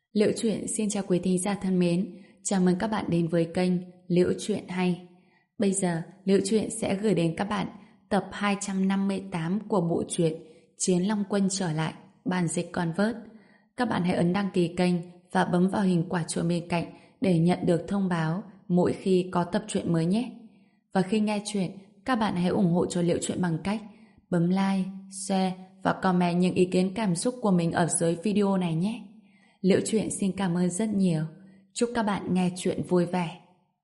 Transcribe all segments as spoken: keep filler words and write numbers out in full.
Liễu Chuyện xin chào quý thính giả thân mến, chào mừng các bạn đến với kênh Liễu Chuyện Hay. Bây giờ, Liễu Chuyện sẽ gửi đến các bạn tập hai trăm năm mươi tám của bộ truyện Chiến Long Quân trở lại, bản dịch Convert. Các bạn hãy ấn đăng ký kênh và bấm vào hình quả chuông bên cạnh để nhận được thông báo mỗi khi có tập truyện mới nhé. Và khi nghe chuyện, các bạn hãy ủng hộ cho Liễu Chuyện bằng cách bấm like, share và comment những ý kiến cảm xúc của mình ở dưới video này nhé. Liễu Chuyện xin cảm ơn rất nhiều. Chúc các bạn nghe chuyện vui vẻ.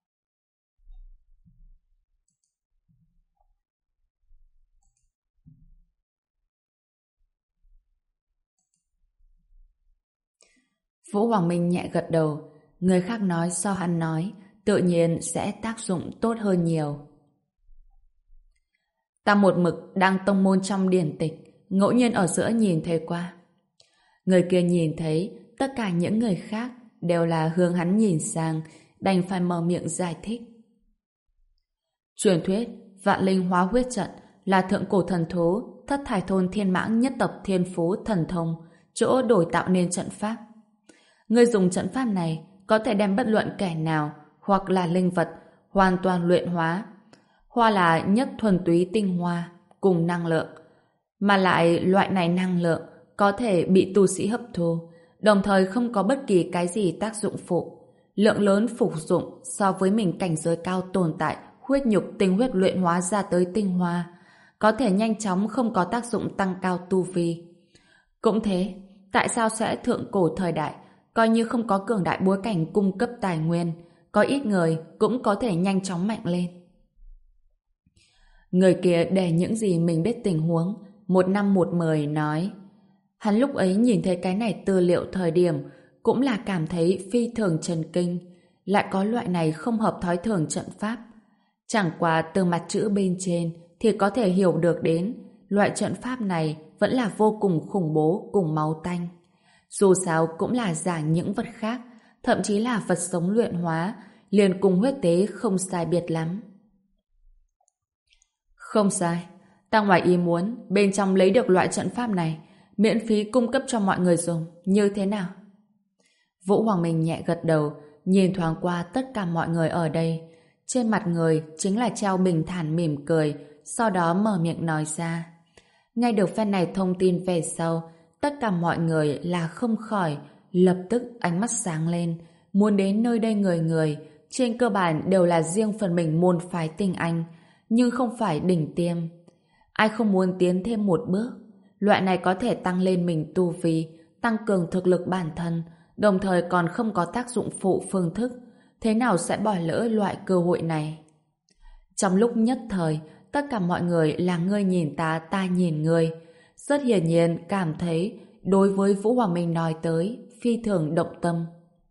Vũ Hoàng Minh nhẹ gật đầu. Người khác nói so hắn nói, tự nhiên sẽ tác dụng tốt hơn nhiều. Ta một mực đang tông môn trong điển tịch, ngẫu nhiên ở giữa nhìn thấy qua. Người kia nhìn thấy tất cả những người khác đều là hướng hắn nhìn sang, đành phải mở miệng giải thích. Truyền thuyết Vạn Linh Hóa Huyết Trận là thượng cổ thần thú Thất Thải Thôn Thiên Mãng nhất tộc thiên phú thần thông, chỗ đổi tạo nên trận pháp. Người dùng trận pháp này có thể đem bất luận kẻ nào hoặc là linh vật hoàn toàn luyện hóa, hoặc là nhất thuần túy tinh hoa cùng năng lượng, mà lại loại này năng lượng có thể bị tu sĩ hấp thu, đồng thời không có bất kỳ cái gì tác dụng phụ. Lượng lớn phục dụng so với mình cảnh giới cao tồn tại huyết nhục tinh huyết luyện hóa ra tới tinh hoa, có thể nhanh chóng không có tác dụng tăng cao tu vi. Cũng thế, tại sao sẽ thượng cổ thời đại, coi như không có cường đại bối cảnh cung cấp tài nguyên, có ít người cũng có thể nhanh chóng mạnh lên. Người kia để những gì mình biết tình huống, một năm một mười nói. Hắn lúc ấy nhìn thấy cái này tư liệu thời điểm cũng là cảm thấy phi thường chấn kinh, lại có loại này không hợp thói thường trận pháp. Chẳng qua từ mặt chữ bên trên thì có thể hiểu được đến loại trận pháp này vẫn là vô cùng khủng bố cùng máu tanh. Dù sao cũng là giả những vật khác, thậm chí là vật sống luyện hóa, liền cùng huyết tế không sai biệt lắm. Không sai, ta ngoài ý muốn bên trong lấy được loại trận pháp này, miễn phí cung cấp cho mọi người dùng, như thế nào? Vũ Hoàng Minh nhẹ gật đầu, nhìn thoáng qua tất cả mọi người ở đây. Trên mặt người chính là treo bình thản mỉm cười, sau đó mở miệng nói ra. Nghe được phen này thông tin về sau, tất cả mọi người là không khỏi, lập tức ánh mắt sáng lên, muốn đến nơi đây người người, trên cơ bản đều là riêng phần mình môn phái tinh anh, nhưng không phải đỉnh tiêm. Ai không muốn tiến thêm một bước? Loại này có thể tăng lên mình tu vi, tăng cường thực lực bản thân, đồng thời còn không có tác dụng phụ phương thức, thế nào sẽ bỏ lỡ loại cơ hội này? Trong lúc nhất thời, tất cả mọi người là ngươi nhìn ta, ta nhìn ngươi. Rất hiển nhiên cảm thấy đối với Vũ Hoàng Minh nói tới phi thường động tâm.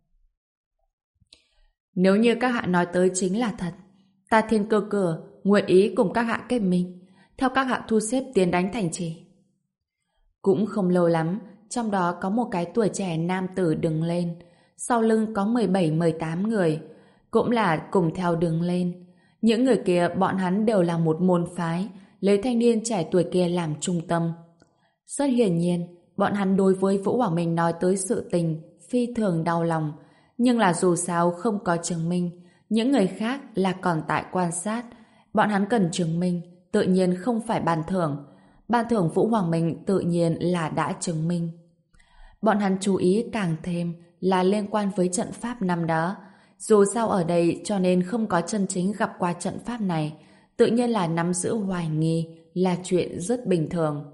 Nếu như các hạ nói tới chính là thật, ta Thiên Cơ Cửa nguyện ý cùng các hạ kết minh, theo các hạ thu xếp tiến đánh thành trì. Cũng không lâu lắm, trong đó có một cái tuổi trẻ nam tử đứng lên, sau lưng có mười bảy mười tám người, cũng là cùng theo đứng lên. Những người kia bọn hắn đều là một môn phái, lấy thanh niên trẻ tuổi kia làm trung tâm. Rất hiển nhiên, bọn hắn đối với Vũ Hoàng Minh nói tới sự tình phi thường đau lòng, nhưng là dù sao không có chứng minh, những người khác là còn tại quan sát, bọn hắn cần chứng minh, tự nhiên không phải ban thưởng. Ban thưởng Vũ Hoàng Minh tự nhiên là đã chứng minh. Bọn hắn chú ý càng thêm là liên quan với trận pháp năm đó. Dù sao ở đây cho nên không có chân chính gặp qua trận pháp này, tự nhiên là nắm giữ hoài nghi là chuyện rất bình thường.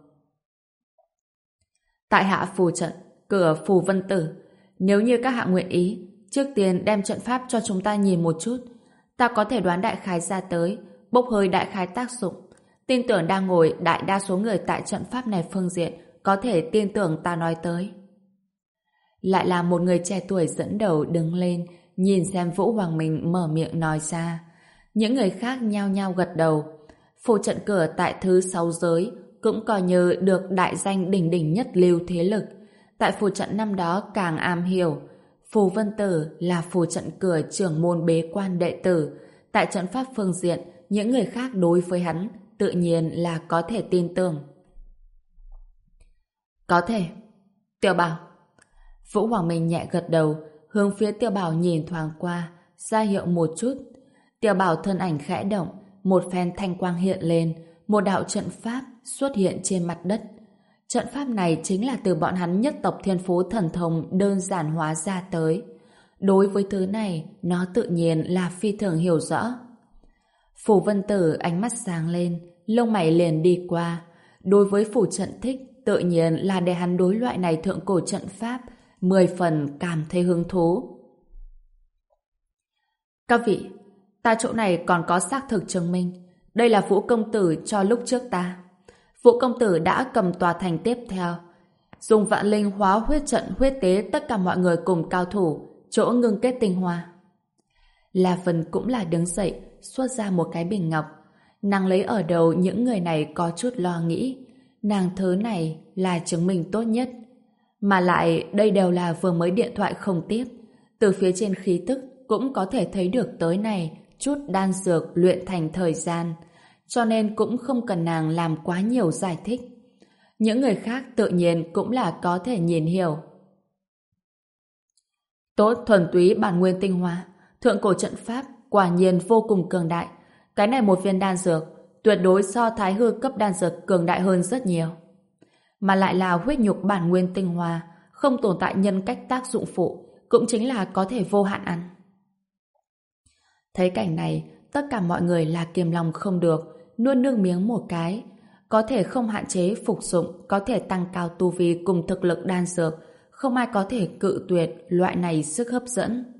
Tại hạ phù trận, cửa Phù Vân Tử. Nếu như các hạ nguyện ý, trước tiên đem trận pháp cho chúng ta nhìn một chút. Ta có thể đoán đại khái ra tới, bốc hơi đại khái tác dụng. Tin tưởng đang ngồi đại đa số người tại trận pháp này phương diện có thể tin tưởng ta nói tới. Lại là một người trẻ tuổi dẫn đầu đứng lên, nhìn xem Vũ Hoàng Minh mở miệng nói ra. Những người khác nhao nhao gật đầu. Phù trận cửa tại thứ sáu giới cũng coi như được đại danh đỉnh đỉnh nhất lưu thế lực. Tại phù trận năm đó càng am hiểu. Phù Vân Tử là phù trận cửa trưởng môn bế quan đệ tử. Tại trận pháp phương diện, những người khác đối với hắn tự nhiên là có thể tin tưởng. Có thể. Tiểu Bảo. Vũ Hoàng Minh nhẹ gật đầu, hướng phía Tiêu Bảo nhìn thoáng qua, ra hiệu một chút. Tiêu Bảo thân ảnh khẽ động, một phen thanh quang hiện lên, một đạo trận pháp xuất hiện trên mặt đất. Trận pháp này chính là từ bọn hắn nhất tộc Thiên Phú Thần Thông đơn giản hóa ra tới. Đối với thứ này, nó tự nhiên là phi thường hiểu rõ. Phù Vân Tử ánh mắt sáng lên, lông mày liền đi qua. Đối với phù trận thích, tự nhiên là để hắn đối loại này thượng cổ trận pháp, mười phần cảm thấy hứng thú. Các vị, ta chỗ này còn có xác thực chứng minh. Đây là Vũ công tử cho lúc trước ta. Vũ công tử đã cầm tòa thành tiếp theo, dùng vạn linh hóa huyết trận huyết tế tất cả mọi người cùng cao thủ, chỗ ngưng kết tinh hoa. La Vân cũng là đứng dậy, xuất ra một cái bình ngọc. Nàng lấy ở đầu những người này có chút lo nghĩ. Nàng thứ này là chứng minh tốt nhất. Mà lại đây đều là vừa mới điện thoại không tiếp. Từ phía trên khí tức cũng có thể thấy được tới này chút đan dược luyện thành thời gian. Cho nên cũng không cần nàng làm quá nhiều giải thích. Những người khác tự nhiên cũng là có thể nhìn hiểu. Tốt thuần túy bản nguyên tinh hoa, thượng cổ trận pháp quả nhiên vô cùng cường đại. Cái này một viên đan dược tuyệt đối so thái hư cấp đan dược cường đại hơn rất nhiều. Mà lại là huyết nhục bản nguyên tinh hoa, không tồn tại nhân cách tác dụng phụ, cũng chính là có thể vô hạn ăn. Thấy cảnh này, tất cả mọi người là kiềm lòng không được, nuốt nước miếng một cái. Có thể không hạn chế phục dụng, có thể tăng cao tu vi cùng thực lực đan dược, không ai có thể cự tuyệt loại này sức hấp dẫn.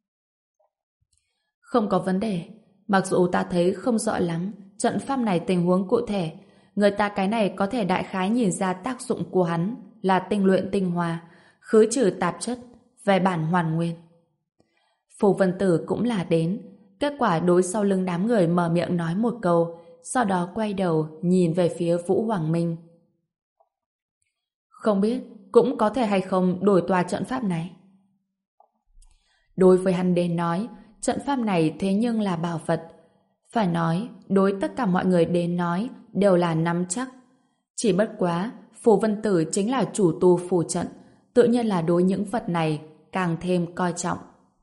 Không có vấn đề, mặc dù ta thấy không rõ lắm trận pháp này tình huống cụ thể, người ta cái này có thể đại khái nhìn ra tác dụng của hắn là tinh luyện tinh hoa, khứ trừ tạp chất, về bản hoàn nguyên. Phù Vân Tử cũng là đến, kết quả đối sau lưng đám người mở miệng nói một câu, sau đó quay đầu nhìn về phía Vũ Hoàng Minh. Không biết cũng có thể hay không đổi tòa trận pháp này. Đối với hắn đến nói, trận pháp này thế nhưng là bảo vật. Phải nói, đối tất cả mọi người đến nói đều là nắm chắc. Chỉ bất quá, Phù Vân Tử chính là chủ tu phù trận, tự nhiên là đối những vật này càng thêm coi trọng.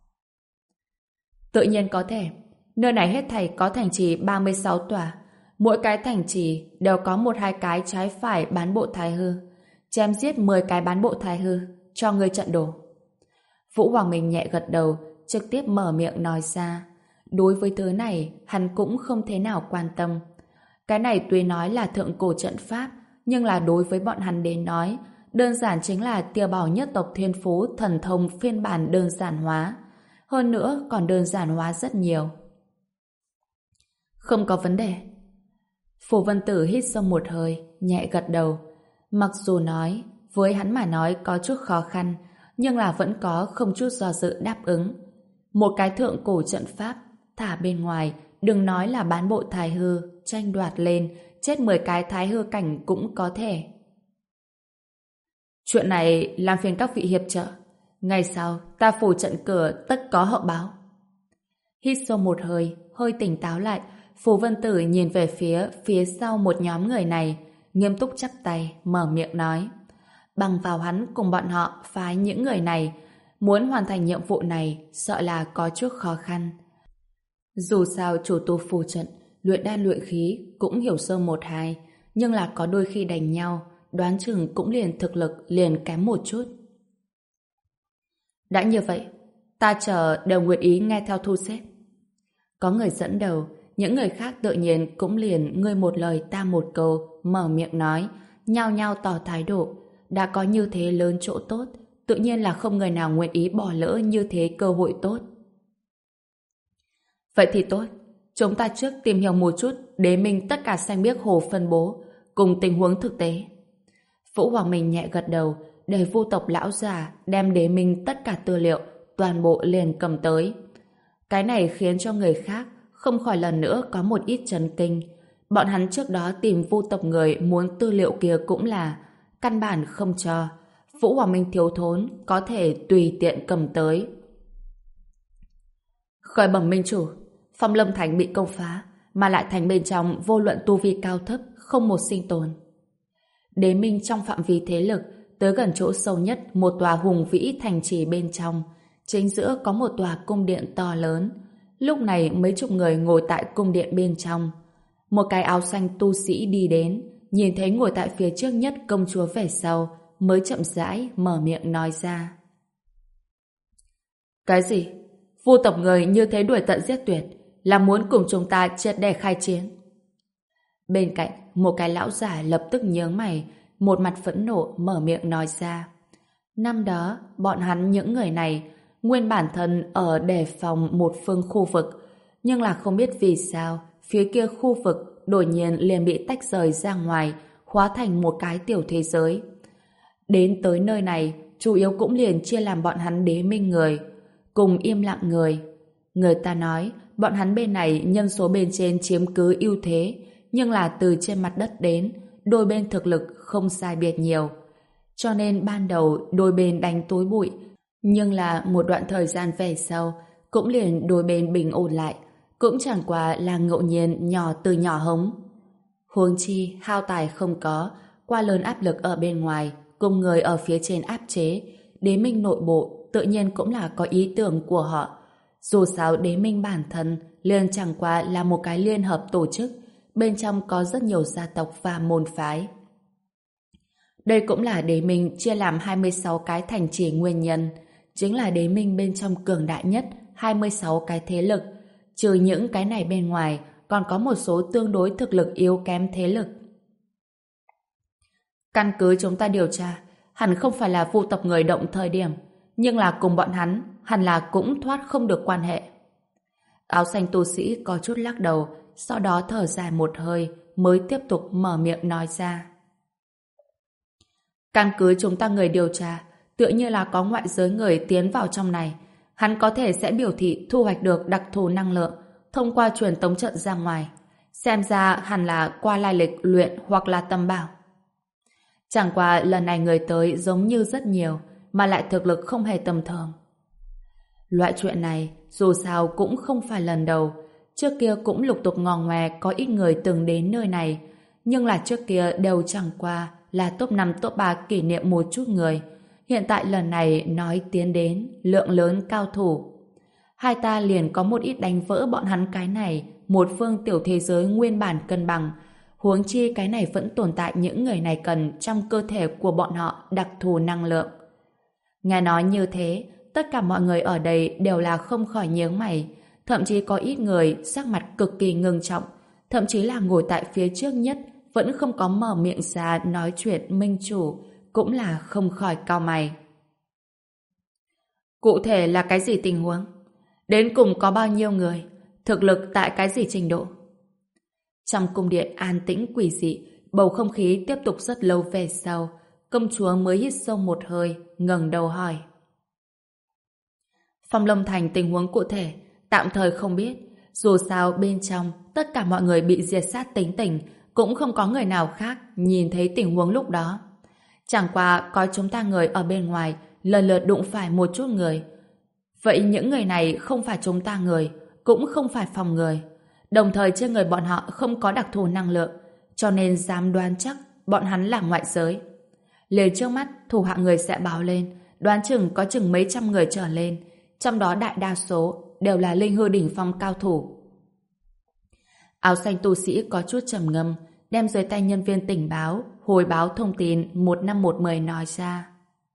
Tự nhiên có thể, nơi này hết thảy có thành trì ba mươi sáu tòa, mỗi cái thành trì đều có một hai cái trái phải bán bộ thái hư, chém giết mười cái bán bộ thái hư, cho ngươi trận đồ. Vũ Hoàng Minh nhẹ gật đầu, trực tiếp mở miệng nói ra. Đối với thứ này, hắn cũng không thế nào quan tâm. Cái này tuy nói là thượng cổ trận pháp, nhưng là đối với bọn hắn đến nói, đơn giản chính là Tiêu Bảo nhất tộc Thiên Phú thần thông phiên bản đơn giản hóa. Hơn nữa còn đơn giản hóa rất nhiều. Không có vấn đề. Phù Vân Tử hít sâu một hơi, nhẹ gật đầu. Mặc dù nói, với hắn mà nói có chút khó khăn, nhưng là vẫn có không chút do dự đáp ứng. Một cái thượng cổ trận pháp, thả bên ngoài, đừng nói là bán bộ thái hư, tranh đoạt lên, chết mười cái thái hư cảnh cũng có thể. Chuyện này làm phiền các vị hiệp trợ. Ngày sau, ta phủ trận cửa tất có hậu báo. Hít sâu một hơi, hơi tỉnh táo lại, Phù Vân Tử nhìn về phía phía sau một nhóm người này, nghiêm túc chắp tay, mở miệng nói. Bằng vào hắn cùng bọn họ phái những người này, muốn hoàn thành nhiệm vụ này sợ là có chút khó khăn. Dù sao chủ tu phù trận, luyện đan luyện khí cũng hiểu sơ một hai, nhưng là có đôi khi đánh nhau, đoán chừng cũng liền thực lực liền kém một chút. Đã như vậy, ta chờ đều nguyện ý nghe theo thu xếp. Có người dẫn đầu, những người khác tự nhiên cũng liền ngươi một lời ta một câu, mở miệng nói, nhao nhao tỏ thái độ. Đã có như thế lớn chỗ tốt, tự nhiên là không người nào nguyện ý bỏ lỡ như thế cơ hội tốt. Vậy thì tốt, chúng ta trước tìm hiểu một chút đế minh tất cả xanh biếc hồ phân bố, cùng tình huống thực tế. Vũ Hoàng Minh nhẹ gật đầu, để vô tộc lão già đem đế minh tất cả tư liệu, toàn bộ liền cầm tới. Cái này khiến cho người khác không khỏi lần nữa có một ít chấn kinh. Bọn hắn trước đó tìm vô tộc người muốn tư liệu kia cũng là căn bản không cho. Vũ Hoàng Minh thiếu thốn có thể tùy tiện cầm tới. Khởi bẩm minh chủ, Phong Lâm Thành bị công phá, mà lại thành bên trong vô luận tu vi cao thấp không một sinh tồn. Đế minh trong phạm vi thế lực Tới gần chỗ sâu nhất một tòa hùng vĩ thành trì bên trong. Chính giữa có một tòa cung điện to lớn. Lúc này mấy chục người ngồi tại cung điện bên trong. Một cái áo xanh tu sĩ đi đến, nhìn thấy ngồi tại phía trước nhất công chúa về sau, mới chậm rãi mở miệng nói ra. Cái gì? Vu tộc người như thế đuổi tận giết tuyệt, là muốn cùng chúng ta triệt để khai chiến. Bên cạnh, một cái lão già lập tức nhướng mày, một mặt phẫn nộ mở miệng nói ra. Năm đó, bọn hắn những người này nguyên bản thân ở đề phòng một phương khu vực, nhưng là không biết vì sao phía kia khu vực đột nhiên liền bị tách rời ra ngoài, hóa thành một cái tiểu thế giới. Đến tới nơi này, chủ yếu cũng liền chia làm bọn hắn đế minh người, cùng im lặng người. Người ta nói, bọn hắn bên này nhân số bên trên chiếm cứ ưu thế, nhưng là từ trên mặt đất đến, đôi bên thực lực không sai biệt nhiều. Cho nên ban đầu đôi bên đánh tối bụi, nhưng là một đoạn thời gian về sau, cũng liền đôi bên bình ổn lại, cũng chẳng qua là ngẫu nhiên nhỏ từ nhỏ hống. Huống chi, hao tài không có, qua lớn áp lực ở bên ngoài, cùng người ở phía trên áp chế, đế minh nội bộ tự nhiên cũng là có ý tưởng của họ. Dù sao đế minh bản thân liền chẳng qua là một cái liên hợp tổ chức, bên trong có rất nhiều gia tộc và môn phái. Đây cũng là đế minh chia làm hai mươi sáu cái thành trì nguyên nhân, chính là đế minh bên trong cường đại nhất hai mươi sáu cái thế lực, trừ những cái này bên ngoài còn có một số tương đối thực lực yếu kém thế lực. Căn cứ chúng ta điều tra, hẳn không phải là Vu tộc người động thời điểm, nhưng là cùng bọn hắn hẳn là cũng thoát không được quan hệ. Áo xanh tu sĩ có chút lắc đầu, sau đó thở dài một hơi mới tiếp tục mở miệng nói ra. Căn cứ chúng ta người điều tra, tựa như là có ngoại giới người tiến vào trong này, hắn có thể sẽ biểu thị thu hoạch được đặc thù năng lượng thông qua truyền tống trận ra ngoài. Xem ra hẳn là qua lai lịch luyện hoặc là tâm bảo. Chẳng qua lần này người tới giống như rất nhiều, mà lại thực lực không hề tầm thường. Loại chuyện này dù sao cũng không phải lần đầu. Trước kia cũng lục tục ngò ngoe có ít người từng đến nơi này, nhưng là trước kia đều chẳng qua là top năm top ba kỷ niệm một chút người. Hiện tại lần này nói tiến đến lượng lớn cao thủ. Hai ta liền có một ít đánh vỡ bọn hắn cái này, một phương tiểu thế giới nguyên bản cân bằng. Huống chi cái này vẫn tồn tại những người này cần trong cơ thể của bọn họ đặc thù năng lượng. Nghe nói như thế, tất cả mọi người ở đây đều là không khỏi nhướng mày, thậm chí có ít người sắc mặt cực kỳ ngưng trọng, thậm chí là ngồi tại phía trước nhất vẫn không có mở miệng ra nói chuyện minh chủ, cũng là không khỏi cau mày. Cụ thể là cái gì tình huống? Đến cùng có bao nhiêu người? Thực lực tại cái gì trình độ? Trong cung điện an tĩnh quỷ dị, bầu không khí tiếp tục rất lâu về sau, công chúa mới hít sâu một hơi, ngẩng đầu hỏi. Phong Lâm Thành tình huống cụ thể, tạm thời không biết. Dù sao bên trong, tất cả mọi người bị diệt sát tính tình, cũng không có người nào khác nhìn thấy tình huống lúc đó. Chẳng qua có chúng ta người ở bên ngoài, lần lượt đụng phải một chút người. Vậy những người này không phải chúng ta người, cũng không phải phòng người. Đồng thời trên người bọn họ không có đặc thù năng lượng, cho nên dám đoán chắc bọn hắn là ngoại giới. Liền trước mắt, thủ hạ người sẽ báo lên, đoán chừng có chừng mấy trăm người trở lên, trong đó đại đa số đều là linh hư đỉnh phong cao thủ. Áo xanh tu sĩ có chút trầm ngâm, đem dưới tay nhân viên tình báo, hồi báo thông tin một năm một mười nói ra.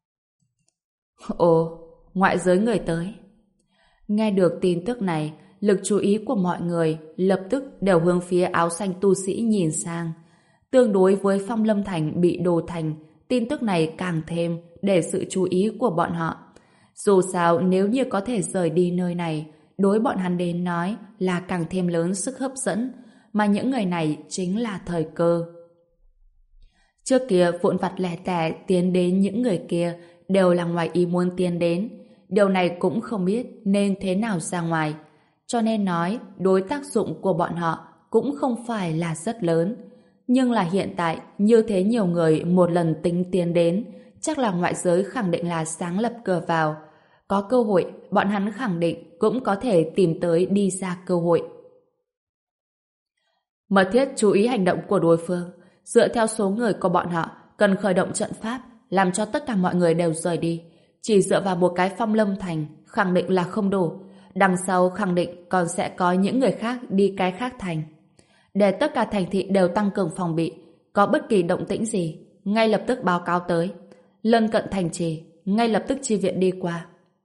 Ồ, ngoại giới người tới. Nghe được tin tức này, lực chú ý của mọi người lập tức đều hướng phía áo xanh tu sĩ nhìn sang. Tương đối với Phong Lâm Thành bị đổ thành, tin tức này càng thêm để sự chú ý của bọn họ. Dù sao nếu như có thể rời đi nơi này, đối bọn hắn đến nói là càng thêm lớn sức hấp dẫn, mà những người này chính là thời cơ. Trước kia vụn vặt lẻ tẻ tiến đến những người kia đều là ngoài ý muốn tiến đến. Điều này cũng không biết nên thế nào ra ngoài. Cho nên nói đối tác dụng của bọn họ cũng không phải là rất lớn. Nhưng là hiện tại như thế nhiều người một lần tính tiến đến, chắc là ngoại giới khẳng định là sáng lập cửa vào. Có cơ hội, bọn hắn khẳng định cũng có thể tìm tới đi ra cơ hội. Mật thiết chú ý hành động của đối phương. Dựa theo số người của bọn họ, cần khởi động trận pháp, làm cho tất cả mọi người đều rời đi. Chỉ dựa vào một cái Phong Lâm Thành khẳng định là không đủ. Đằng sau khẳng định còn sẽ có những người khác đi cái khác thành. Để tất cả thành thị đều tăng cường phòng bị, có bất kỳ động tĩnh gì, ngay lập tức báo cáo tới. Lân cận thành trì, ngay lập tức chi viện đi qua.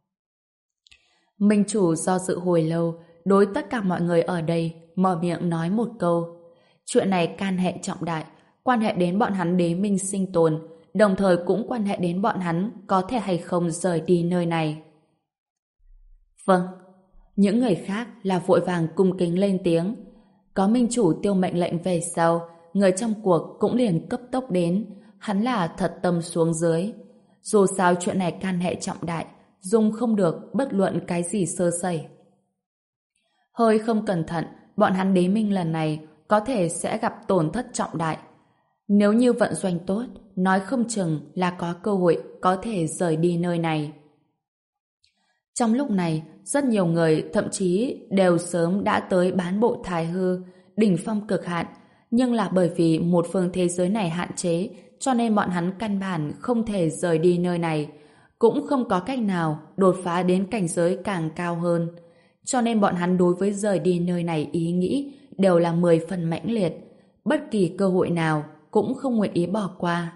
Minh chủ do dự hồi lâu, đối tất cả mọi người ở đây mở miệng nói một câu. Chuyện này can hệ trọng đại, quan hệ đến bọn hắn Đế Minh sinh tồn, đồng thời cũng quan hệ đến bọn hắn có thể hay không rời đi nơi này. Vâng. Những người khác là vội vàng cung kính lên tiếng. Có minh chủ tiêu mệnh lệnh về sau, người trong cuộc cũng liền cấp tốc đến. Hắn là thật tâm xuống dưới. Dù sao chuyện này can hệ trọng đại, dùng không được bất luận cái gì sơ sẩy. Hơi không cẩn thận, bọn hắn Đế Minh lần này có thể sẽ gặp tổn thất trọng đại. Nếu như vận doanh tốt, nói không chừng là có cơ hội có thể rời đi nơi này. Trong lúc này, rất nhiều người thậm chí đều sớm đã tới bán bộ Thái Hư, đỉnh phong cực hạn, nhưng là bởi vì một phương thế giới này hạn chế, cho nên bọn hắn căn bản không thể rời đi nơi này, cũng không có cách nào đột phá đến cảnh giới càng cao hơn. Cho nên bọn hắn đối với rời đi nơi này ý nghĩ đều là mười phần mãnh liệt, bất kỳ cơ hội nào cũng không nguyện ý bỏ qua.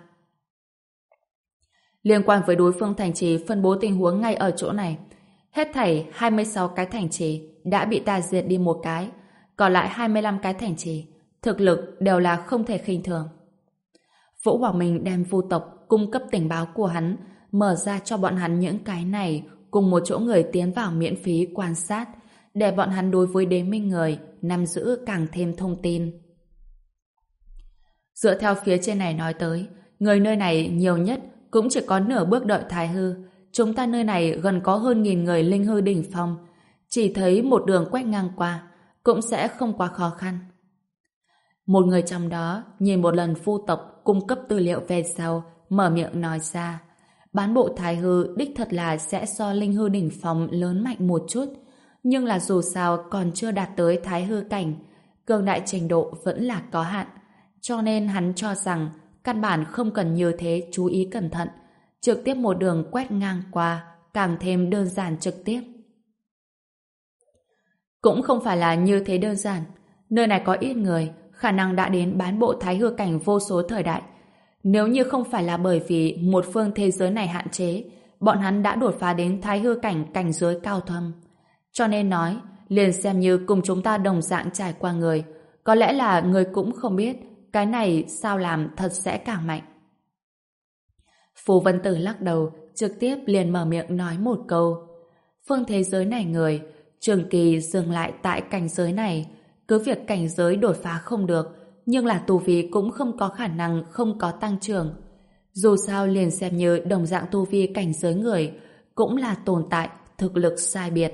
Liên quan với đối phương thành trì phân bố tình huống ngay ở chỗ này, hết thảy hai mươi sáu cái thành trì đã bị ta diệt đi một cái, còn lại hai mươi lăm cái thành trì, thực lực đều là không thể khinh thường. Vũ Hoàng Minh đem vu tộc cung cấp tình báo của hắn, mở ra cho bọn hắn những cái này, cùng một chỗ người tiến vào miễn phí quan sát, để bọn hắn đối với Đế Minh người nắm giữ càng thêm thông tin. Dựa theo phía trên này nói tới, người nơi này nhiều nhất cũng chỉ có nửa bước đợi Thái Hư. Chúng ta nơi này gần có hơn nghìn người linh hư đỉnh phong, chỉ thấy một đường quét ngang qua cũng sẽ không quá khó khăn. Một người trong đó nhìn một lần phu tộc cung cấp tư liệu về sau, mở miệng nói ra, bán bộ Thái Hư đích thật là sẽ so linh hư đỉnh phong lớn mạnh một chút, nhưng là dù sao còn chưa đạt tới Thái Hư cảnh, cường đại trình độ vẫn là có hạn, cho nên hắn cho rằng căn bản không cần như thế chú ý cẩn thận, trực tiếp một đường quét ngang qua càng thêm đơn giản trực tiếp. Cũng không phải là như thế đơn giản, nơi này có ít người, khả năng đã đến bán bộ Thái Hư cảnh vô số thời đại. Nếu như không phải là bởi vì một phương thế giới này hạn chế, bọn hắn đã đột phá đến Thái Hư cảnh cảnh giới cao thâm. Cho nên nói, liền xem như cùng chúng ta đồng dạng trải qua người, có lẽ là người cũng không biết cái này sao làm thật sẽ càng mạnh. Phù Vân Tử lắc đầu, trực tiếp liền mở miệng nói một câu. Phương thế giới này người, trường kỳ dừng lại tại cảnh giới này, cứ việc cảnh giới đột phá không được, nhưng là tu vi cũng không có khả năng không có tăng trưởng. Dù sao liền xem như đồng dạng tu vi cảnh giới người, cũng là tồn tại thực lực sai biệt.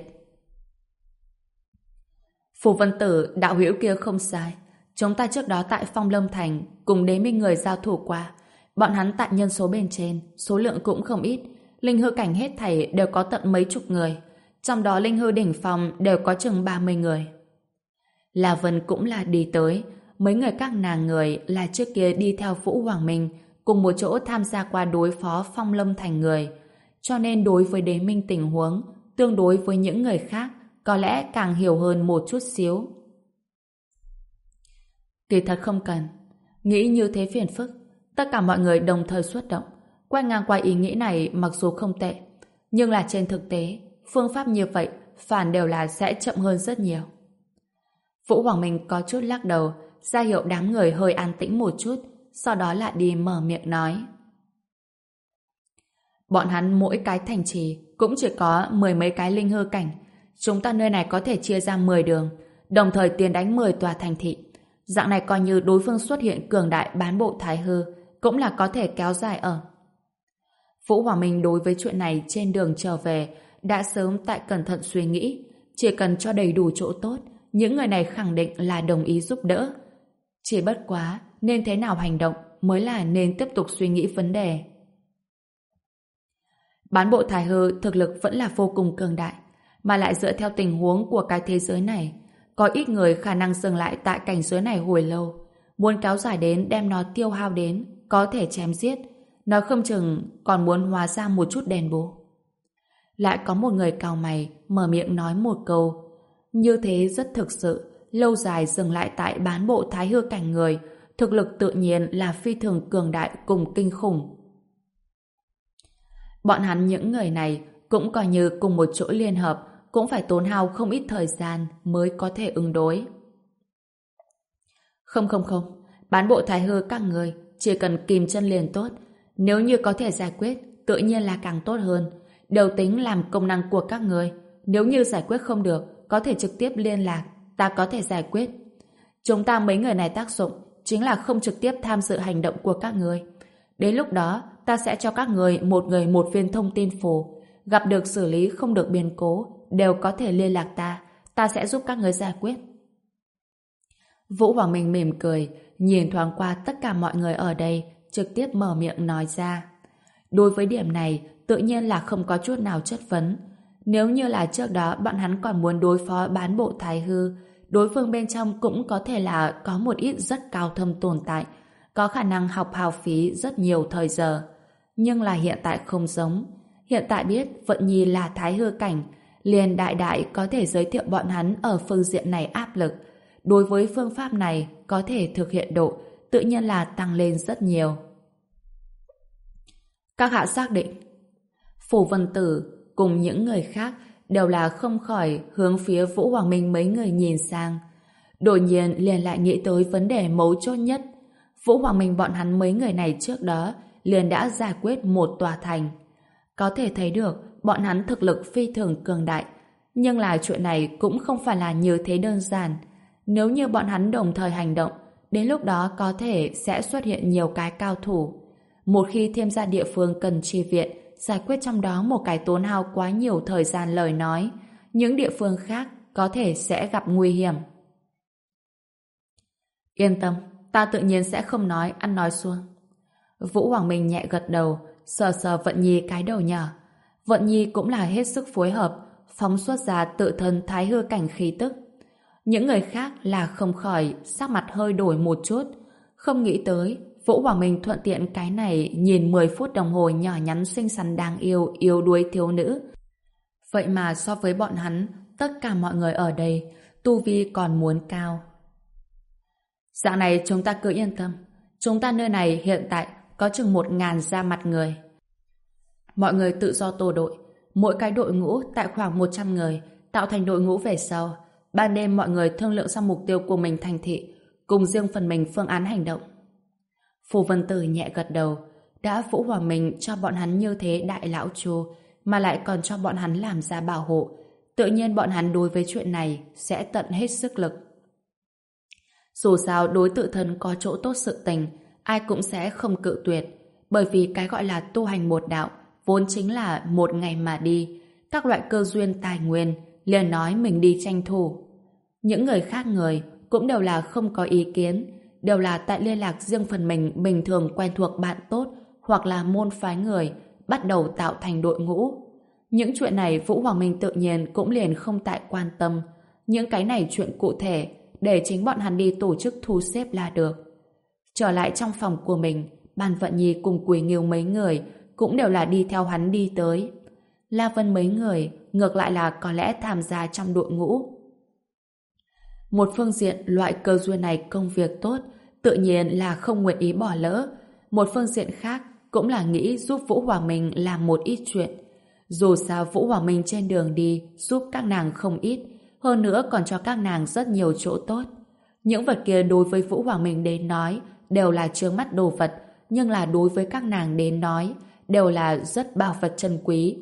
Phù Vân Tử, đạo hữu kia không sai. Chúng ta trước đó tại Phong Lâm Thành cùng Đế Minh người giao thủ qua. Bọn hắn tại nhân số bên trên, số lượng cũng không ít. Linh hư cảnh hết thảy đều có tận mấy chục người. Trong đó linh hư đỉnh phong đều có chừng ba mươi người. La Vân cũng là đi tới. Mấy người các nàng người là trước kia đi theo Vũ Hoàng Minh cùng một chỗ tham gia qua đối phó Phong Lâm Thành người. Cho nên đối với Đế Minh tình huống, tương đối với những người khác, có lẽ càng hiểu hơn một chút xíu. Kỳ thật không cần. Nghĩ như thế phiền phức. Tất cả mọi người đồng thời xuất động. Quay ngang qua ý nghĩ này mặc dù không tệ, nhưng là trên thực tế, phương pháp như vậy phản đều là sẽ chậm hơn rất nhiều. Vũ Hoàng Minh có chút lắc đầu, ra hiệu đám người hơi an tĩnh một chút, sau đó lại đi mở miệng nói. Bọn hắn mỗi cái thành trì cũng chỉ có mười mấy cái linh hư cảnh. Chúng ta nơi này có thể chia ra mười đường, đồng thời tiến đánh mười tòa thành thị. Dạng này coi như đối phương xuất hiện cường đại bán bộ Thái Hư, cũng là có thể kéo dài ở. Vũ Hoàng Minh đối với chuyện này trên đường trở về đã sớm tại cẩn thận suy nghĩ, chỉ cần cho đầy đủ chỗ tốt, những người này khẳng định là đồng ý giúp đỡ. Chỉ bất quá, nên thế nào hành động mới là nên tiếp tục suy nghĩ vấn đề. Bán bộ Thái Hư thực lực vẫn là vô cùng cường đại, mà lại dựa theo tình huống của cái thế giới này, có ít người khả năng dừng lại tại cảnh giới này hồi lâu, muốn kéo dài đến đem nó tiêu hao đến, có thể chém giết. Nói không chừng còn muốn hóa ra một chút đèn bù. Lại có một người cau mày mở miệng nói một câu. Như thế rất thực sự, lâu dài dừng lại tại bán bộ thái hư cảnh người, thực lực tự nhiên là phi thường cường đại cùng kinh khủng. Bọn hắn những người này cũng coi như cùng một chỗ liên hợp, cũng phải tốn hao không ít thời gian mới có thể ứng đối. Không không không, bán bộ thái hư các người chỉ cần kìm chân liền tốt. Nếu như có thể giải quyết, tự nhiên là càng tốt hơn. Đều tính làm công năng của các người. Nếu như giải quyết không được, có thể trực tiếp liên lạc, ta có thể giải quyết. Chúng ta mấy người này tác dụng chính là không trực tiếp tham dự hành động của các người. Đến lúc đó, ta sẽ cho các người một người một viên thông tin phù. Gặp được xử lý không được biến cố, đều có thể liên lạc ta. Ta sẽ giúp các người giải quyết. Vũ Hoàng Minh mỉm cười, nhìn thoáng qua tất cả mọi người ở đây, trực tiếp mở miệng nói ra. Đối với điểm này, tự nhiên là không có chút nào chất vấn. Nếu như là trước đó bọn hắn còn muốn đối phó bán bộ thái hư, đối phương bên trong cũng có thể là có một ít rất cao thâm tồn tại, có khả năng học hao phí rất nhiều thời giờ. Nhưng là hiện tại không giống. Hiện tại biết Vận Nhi là thái hư cảnh, liền đại đại có thể giới thiệu bọn hắn ở phương diện này áp lực. Đối với phương pháp này có thể thực hiện độ, tự nhiên là tăng lên rất nhiều. Các hạ xác định. Phủ Vân Tử cùng những người khác đều là không khỏi hướng phía Vũ Hoàng Minh mấy người nhìn sang. Đột nhiên liền lại nghĩ tới vấn đề mấu chốt nhất. Vũ Hoàng Minh bọn hắn mấy người này trước đó liền đã giải quyết một tòa thành. Có thể thấy được bọn hắn thực lực phi thường cường đại. Nhưng là chuyện này cũng không phải là như thế đơn giản. Nếu như bọn hắn đồng thời hành động, đến lúc đó có thể sẽ xuất hiện nhiều cái cao thủ. Một khi thêm ra địa phương cần chi viện, giải quyết trong đó một cái tốn hao quá nhiều thời gian lời nói, những địa phương khác có thể sẽ gặp nguy hiểm. Yên tâm, ta tự nhiên sẽ không nói ăn nói suông. Vũ Hoàng Minh nhẹ gật đầu, sờ sờ Vận Nhi cái đầu nhỏ. Vận Nhi cũng là hết sức phối hợp, phóng xuất ra tự thân thái hư cảnh khí tức. Những người khác là không khỏi sắc mặt hơi đổi một chút, không nghĩ tới Vũ Hoàng Minh thuận tiện cái này nhìn mười phút đồng hồ nhỏ nhắn xinh xắn đáng yêu, yếu đuối thiếu nữ. Vậy mà so với bọn hắn, tất cả mọi người ở đây, tu vi còn muốn cao. Dạng này chúng ta cứ yên tâm. Chúng ta nơi này hiện tại có chừng một ngàn da mặt người. Mọi người tự do tổ đội, mỗi cái đội ngũ tại khoảng một trăm người, tạo thành đội ngũ về sau. Ban đêm mọi người thương lượng sang mục tiêu của mình thành thị, cùng riêng phần mình phương án hành động. Phù Vân Tử nhẹ gật đầu, đã Vũ Hoàng Minh cho bọn hắn như thế đại lão chu, mà lại còn cho bọn hắn làm ra bảo hộ, tự nhiên bọn hắn đối với chuyện này sẽ tận hết sức lực. Dù sao đối tự thân có chỗ tốt sự tình, ai cũng sẽ không cự tuyệt, bởi vì cái gọi là tu hành một đạo vốn chính là một ngày mà đi, các loại cơ duyên tài nguyên liền nói mình đi tranh thủ. Những người khác người cũng đều là không có ý kiến, đều là tại liên lạc riêng phần mình bình thường quen thuộc bạn tốt hoặc là môn phái người, bắt đầu tạo thành đội ngũ. Những chuyện này Vũ Hoàng Minh tự nhiên cũng liền không tại quan tâm. Những cái này chuyện cụ thể để chính bọn hắn đi tổ chức thu xếp là được. Trở lại trong phòng của mình, Ban Vận Nhi cùng Quỳ Nghiêu mấy người cũng đều là đi theo hắn đi tới. La Vân mấy người ngược lại là có lẽ tham gia trong đội ngũ. Một phương diện loại cơ duyên này công việc tốt, tự nhiên là không nguyện ý bỏ lỡ. Một phương diện khác cũng là nghĩ giúp Vũ Hoàng Minh làm một ít chuyện. Dù sao Vũ Hoàng Minh trên đường đi giúp các nàng không ít, hơn nữa còn cho các nàng rất nhiều chỗ tốt. Những vật kia đối với Vũ Hoàng Minh đến nói đều là chướng mắt đồ vật, nhưng là đối với các nàng đến nói đều là rất bảo vật chân quý.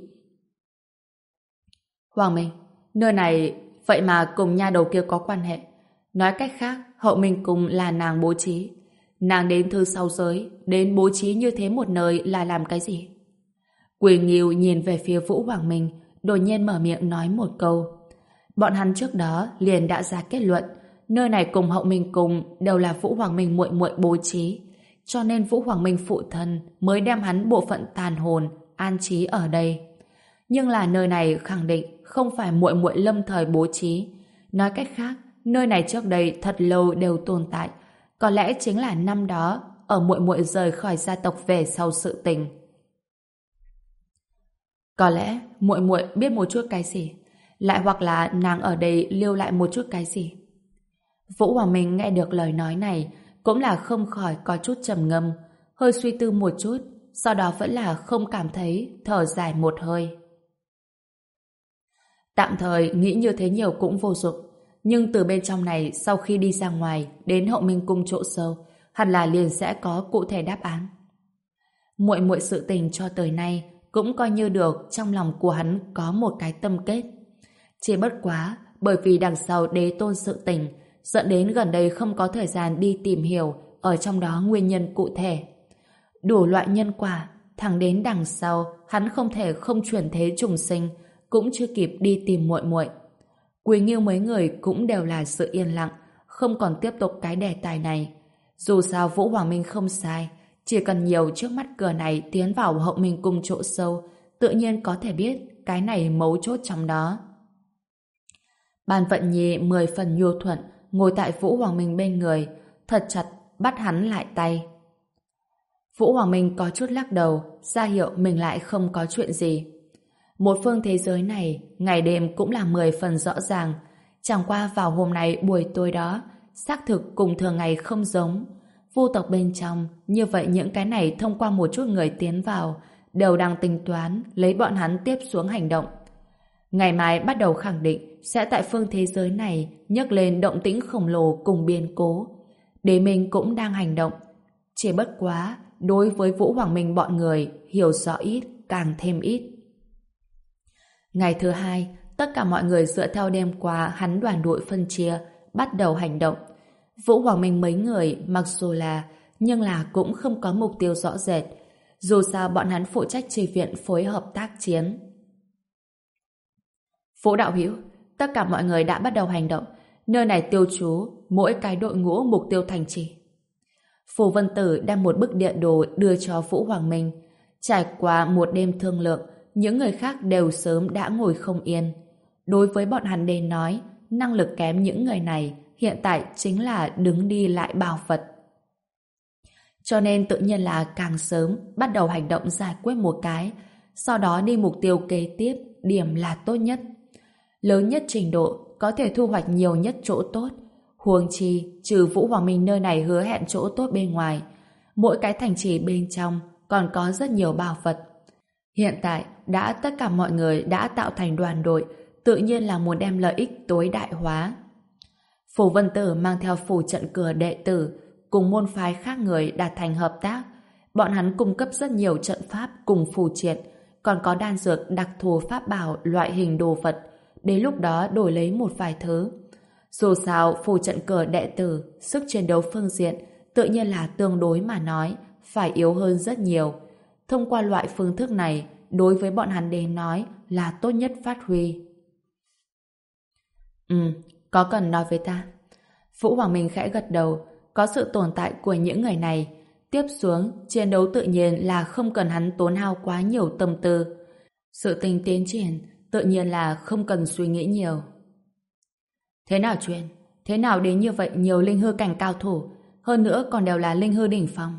Hoàng Minh, nơi này vậy mà cùng nha đầu kia có quan hệ. Nói cách khác, Hậu Minh Cung là nàng bố trí. Nàng đến thứ sáu giới, đến bố trí như thế một nơi là làm cái gì? Quỳ Nghiêu nhìn về phía Vũ Hoàng Minh, đột nhiên mở miệng nói một câu. Bọn hắn trước đó liền đã ra kết luận, nơi này cùng Hậu Minh Cung đều là Vũ Hoàng Minh muội muội bố trí, cho nên Vũ Hoàng Minh phụ thân mới đem hắn bộ phận tàn hồn an trí ở đây. Nhưng là nơi này khẳng định không phải muội muội lâm thời bố trí. Nói cách khác, nơi này trước đây thật lâu đều tồn tại, có lẽ chính là năm đó ở muội muội rời khỏi gia tộc về sau sự tình. Có lẽ muội muội biết một chút cái gì, lại hoặc là nàng ở đây lưu lại một chút cái gì. Vũ Hoàng Minh nghe được lời nói này cũng là không khỏi có chút trầm ngâm, hơi suy tư một chút, sau đó vẫn là không cảm thấy, thở dài một hơi. Tạm thời nghĩ như thế nhiều cũng vô dụng, nhưng từ bên trong này sau khi đi ra ngoài đến Hậu Minh cung chỗ sâu, hẳn là liền sẽ có cụ thể đáp án. Muội muội sự tình cho tới nay cũng coi như được trong lòng của hắn có một cái tâm kết. Chỉ bất quá bởi vì đằng sau đế tôn sự tình dẫn đến gần đây không có thời gian đi tìm hiểu ở trong đó nguyên nhân cụ thể. Đủ loại nhân quả, thẳng đến đằng sau hắn không thể không chuyển thế trùng sinh, cũng chưa kịp đi tìm muội muội. Quý Nghiêu mấy người cũng đều là sự yên lặng, không còn tiếp tục cái đề tài này. Dù sao Vũ Hoàng Minh không sai, chỉ cần nhiều trước mắt cửa này tiến vào Hậu Minh cung chỗ sâu, tự nhiên có thể biết cái này mấu chốt trong đó. Ban Vận Nhi mười phần nhu thuận ngồi tại Vũ Hoàng Minh bên người, thật chặt bắt hắn lại tay. Vũ Hoàng Minh có chút lắc đầu, ra hiệu mình lại không có chuyện gì. Một phương thế giới này, ngày đêm cũng là mười phần rõ ràng. Chẳng qua vào hôm nay buổi tối đó, xác thực cùng thường ngày không giống. Vu tộc bên trong, như vậy những cái này thông qua một chút người tiến vào, đều đang tính toán lấy bọn hắn tiếp xuống hành động. Ngày mai bắt đầu khẳng định sẽ tại phương thế giới này nhấc lên động tĩnh khổng lồ cùng biến cố. Đế Minh cũng đang hành động. Chỉ bất quá, đối với Vũ Hoàng Minh bọn người hiểu rõ ít, càng thêm ít. Ngày thứ hai, tất cả mọi người dựa theo đêm qua hắn đoàn đội phân chia, bắt đầu hành động. Vũ Hoàng Minh mấy người mặc dù là, nhưng là cũng không có mục tiêu rõ rệt. Dù sao bọn hắn phụ trách chi viện phối hợp tác chiến. Vũ đạo hữu, tất cả mọi người đã bắt đầu hành động. Nơi này tiêu trú mỗi cái đội ngũ mục tiêu thành trì. Phù Vân Tử đem một bức địa đồ đưa cho Vũ Hoàng Minh. Trải qua một đêm thương lượng, những người khác đều sớm đã ngồi không yên. Đối với bọn hắn đến nói, năng lực kém những người này hiện tại chính là đứng đi lại bảo vật. Cho nên tự nhiên là càng sớm bắt đầu hành động giải quyết một cái, sau đó đi mục tiêu kế tiếp, điểm là tốt nhất. Lớn nhất trình độ, có thể thu hoạch nhiều nhất chỗ tốt. Huống chi, trừ Vũ Hoàng Minh nơi này hứa hẹn chỗ tốt bên ngoài, mỗi cái thành trì bên trong còn có rất nhiều bảo vật. Hiện tại, đã tất cả mọi người đã tạo thành đoàn đội, tự nhiên là muốn đem lợi ích tối đại hóa. Phù Vân Tử mang theo phù trận cửa đệ tử, cùng môn phái khác người đạt thành hợp tác. Bọn hắn cung cấp rất nhiều trận pháp cùng phù triện, còn có đan dược đặc thù pháp bảo loại hình đồ vật, đến lúc đó đổi lấy một vài thứ. Dù sao, phù trận cửa đệ tử, sức chiến đấu phương diện, tự nhiên là tương đối mà nói, phải yếu hơn rất nhiều. Thông qua loại phương thức này, đối với bọn hắn đến nói là tốt nhất phát huy. Ừ, có cần nói với ta. Vũ Hoàng Minh khẽ gật đầu, có sự tồn tại của những người này. Tiếp xuống, chiến đấu tự nhiên là không cần hắn tốn hao quá nhiều tâm tư. Sự tình tiến triển, tự nhiên là không cần suy nghĩ nhiều. Thế nào chuyện? Thế nào đến như vậy nhiều linh hư cảnh cao thủ, hơn nữa còn đều là linh hư đỉnh phong?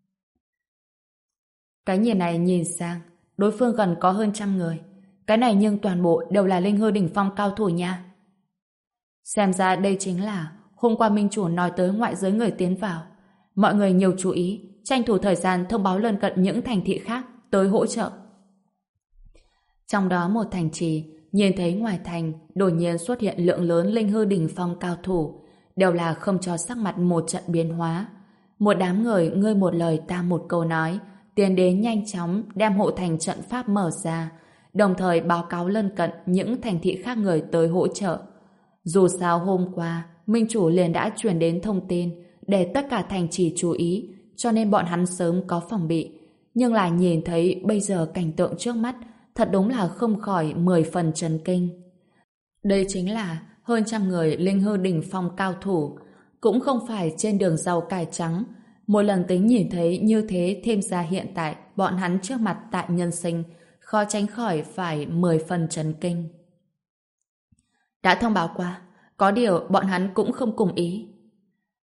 Cái nhìn này nhìn sang, đối phương gần có hơn trăm người. Cái này nhưng toàn bộ đều là linh hư đỉnh phong cao thủ nha. Xem ra đây chính là hôm qua Minh Chủ nói tới ngoại giới người tiến vào. Mọi người nhiều chú ý, tranh thủ thời gian thông báo lân cận những thành thị khác tới hỗ trợ. Trong đó một thành trì, nhìn thấy ngoài thành đột nhiên xuất hiện lượng lớn linh hư đỉnh phong cao thủ, đều là không cho sắc mặt một trận biến hóa. Một đám người ngươi một lời ta một câu nói, tiến đến nhanh chóng đem hộ thành trận pháp mở ra, đồng thời báo cáo lân cận những thành thị khác người tới hỗ trợ. Dù sao hôm qua, Minh Chủ liền đã truyền đến thông tin để tất cả thành trì chú ý, cho nên bọn hắn sớm có phòng bị. Nhưng là nhìn thấy bây giờ cảnh tượng trước mắt, thật đúng là không khỏi mười phần chấn kinh. Đây chính là hơn trăm người linh hư đỉnh phong cao thủ, cũng không phải trên đường rau cải trắng. Một lần tính nhìn thấy như thế thêm ra hiện tại bọn hắn trước mặt tại nhân sinh, khó tránh khỏi phải mười phần chấn kinh. Đã thông báo qua, có điều bọn hắn cũng không cùng ý.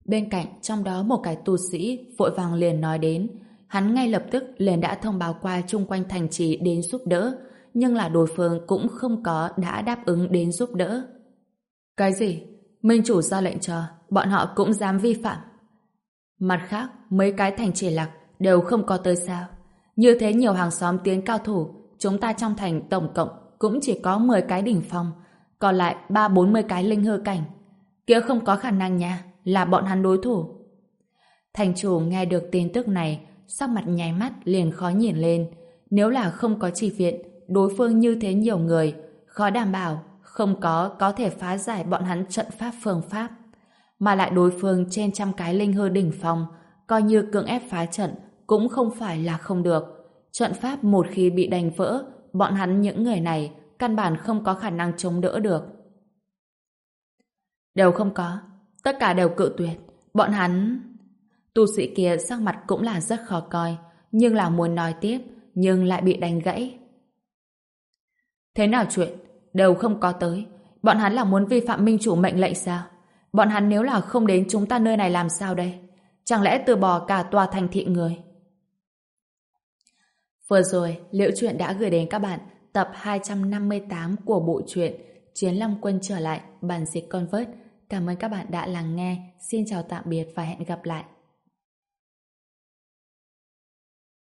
Bên cạnh, trong đó một cái tu sĩ vội vàng liền nói đến. Hắn ngay lập tức liền đã thông báo qua chung quanh thành trì đến giúp đỡ, nhưng là đối phương cũng không có đã đáp ứng đến giúp đỡ. Cái gì? Minh chủ ra lệnh cho, bọn họ cũng dám vi phạm. Mặt khác, mấy cái thành trì lạc đều không có tới sao. Như thế nhiều hàng xóm tiến cao thủ, chúng ta trong thành tổng cộng cũng chỉ có mười cái đỉnh phong, còn lại ba bốn mươi cái linh hư cảnh. Kia không có khả năng nha, là bọn hắn đối thủ. Thành chủ nghe được tin tức này, sắc mặt nháy mắt liền khó nhìn lên. Nếu là không có chỉ viện, đối phương như thế nhiều người, khó đảm bảo không có có thể phá giải bọn hắn trận pháp phương pháp. Mà lại đối phương trên trăm cái linh hư đỉnh phong, coi như cưỡng ép phá trận cũng không phải là không được. Trận pháp một khi bị đánh vỡ, bọn hắn những người này căn bản không có khả năng chống đỡ được. Đều không có, tất cả đều cự tuyệt. Bọn hắn... Tu sĩ kia sắc mặt cũng là rất khó coi, nhưng là muốn nói tiếp, nhưng lại bị đánh gãy. Thế nào chuyện? Đều không có tới. Bọn hắn là muốn vi phạm minh chủ mệnh lệnh sao? Bọn hắn nếu là không đến chúng ta nơi này làm sao đây? Chẳng lẽ từ bỏ cả tòa thành thị người? Vừa rồi, Liễu Chuyện đã gửi đến các bạn tập hai trăm năm mươi tám của bộ truyện Chiến Long Quân trở lại, bản dịch Convert. Cảm ơn các bạn đã lắng nghe. Xin chào tạm biệt và hẹn gặp lại.